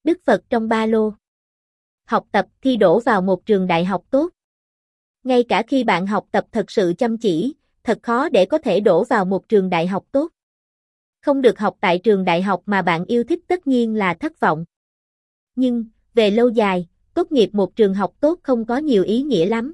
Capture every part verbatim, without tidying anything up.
Đức Phật trong ba lô. Học tập thi đỗ vào một trường đại học tốt. Ngay cả khi bạn học tập thật sự chăm chỉ, thật khó để có thể đỗ vào một trường đại học tốt. Không được học tại trường đại học mà bạn yêu thích tất nhiên là thất vọng. Nhưng, về lâu dài, tốt nghiệp một trường học tốt không có nhiều ý nghĩa lắm.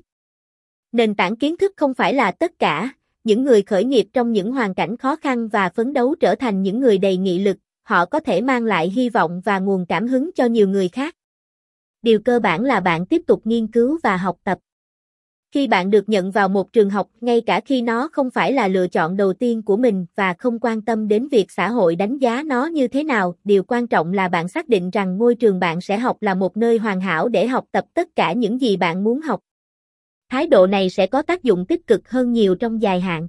Nền tảng kiến thức không phải là tất cả. Những người khởi nghiệp trong những hoàn cảnh khó khăn và phấn đấu trở thành những người đầy nghị lực, họ có thể mang lại hy vọng và nguồn cảm hứng cho nhiều người khác. Điều cơ bản là bạn tiếp tục nghiên cứu và học tập. Khi bạn được nhận vào một trường học, ngay cả khi nó không phải là lựa chọn đầu tiên của mình và không quan tâm đến việc xã hội đánh giá nó như thế nào, điều quan trọng là bạn xác định rằng ngôi trường bạn sẽ học là một nơi hoàn hảo để học tập tất cả những gì bạn muốn học. Thái độ này sẽ có tác dụng tích cực hơn nhiều trong dài hạn.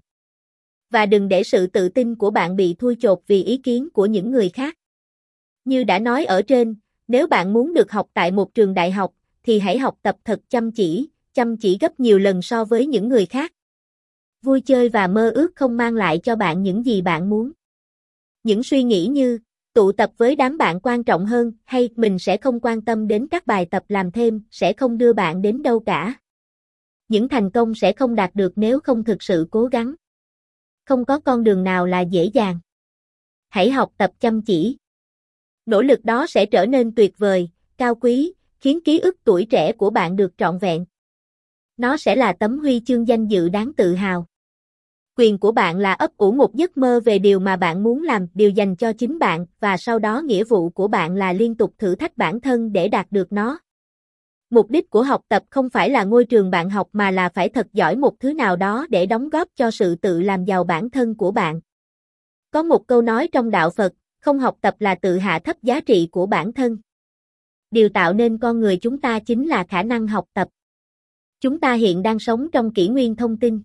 Và đừng để sự tự tin của bạn bị thui chột vì ý kiến của những người khác. Như đã nói ở trên, nếu bạn muốn được học tại một trường đại học, thì hãy học tập thật chăm chỉ, chăm chỉ gấp nhiều lần so với những người khác. Vui chơi và mơ ước không mang lại cho bạn những gì bạn muốn. Những suy nghĩ như, tụ tập với đám bạn quan trọng hơn, hay mình sẽ không quan tâm đến các bài tập làm thêm, sẽ không đưa bạn đến đâu cả. Những thành công sẽ không đạt được nếu không thực sự cố gắng. Không có con đường nào là dễ dàng. Hãy học tập chăm chỉ. Nỗ lực đó sẽ trở nên tuyệt vời, cao quý, khiến ký ức tuổi trẻ của bạn được trọn vẹn. Nó sẽ là tấm huy chương danh dự đáng tự hào. Quyền của bạn là ấp ủ một giấc mơ về điều mà bạn muốn làm, điều dành cho chính bạn, và sau đó nghĩa vụ của bạn là liên tục thử thách bản thân để đạt được nó. Mục đích của học tập không phải là ngôi trường bạn học mà là phải thật giỏi một thứ nào đó để đóng góp cho sự tự làm giàu bản thân của bạn. Có một câu nói trong đạo Phật, không học tập là tự hạ thấp giá trị của bản thân. Điều tạo nên con người chúng ta chính là khả năng học tập. Chúng ta hiện đang sống trong kỷ nguyên thông tin.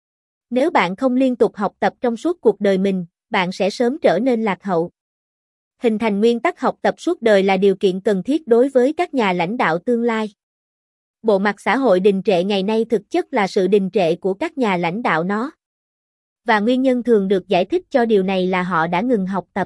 Nếu bạn không liên tục học tập trong suốt cuộc đời mình, bạn sẽ sớm trở nên lạc hậu. Hình thành nguyên tắc học tập suốt đời là điều kiện cần thiết đối với các nhà lãnh đạo tương lai. Bộ mặt xã hội đình trệ ngày nay thực chất là sự đình trệ của các nhà lãnh đạo nó. Và nguyên nhân thường được giải thích cho điều này là họ đã ngừng học tập.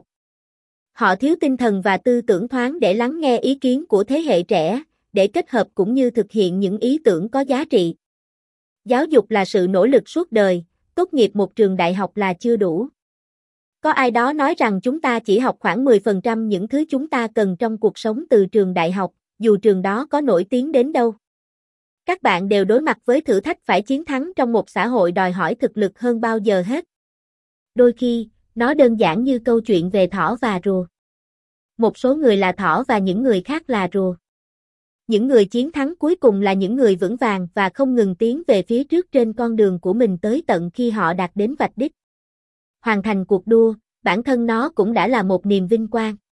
Họ thiếu tinh thần và tư tưởng thoáng để lắng nghe ý kiến của thế hệ trẻ, để kết hợp cũng như thực hiện những ý tưởng có giá trị. Giáo dục là sự nỗ lực suốt đời, tốt nghiệp một trường đại học là chưa đủ. Có ai đó nói rằng chúng ta chỉ học khoảng mười phần trăm những thứ chúng ta cần trong cuộc sống từ trường đại học, dù trường đó có nổi tiếng đến đâu. Các bạn đều đối mặt với thử thách phải chiến thắng trong một xã hội đòi hỏi thực lực hơn bao giờ hết. Đôi khi, nó đơn giản như câu chuyện về thỏ và rùa. Một số người là thỏ và những người khác là rùa. Những người chiến thắng cuối cùng là những người vững vàng và không ngừng tiến về phía trước trên con đường của mình tới tận khi họ đạt đến vạch đích. Hoàn thành cuộc đua, bản thân nó cũng đã là một niềm vinh quang.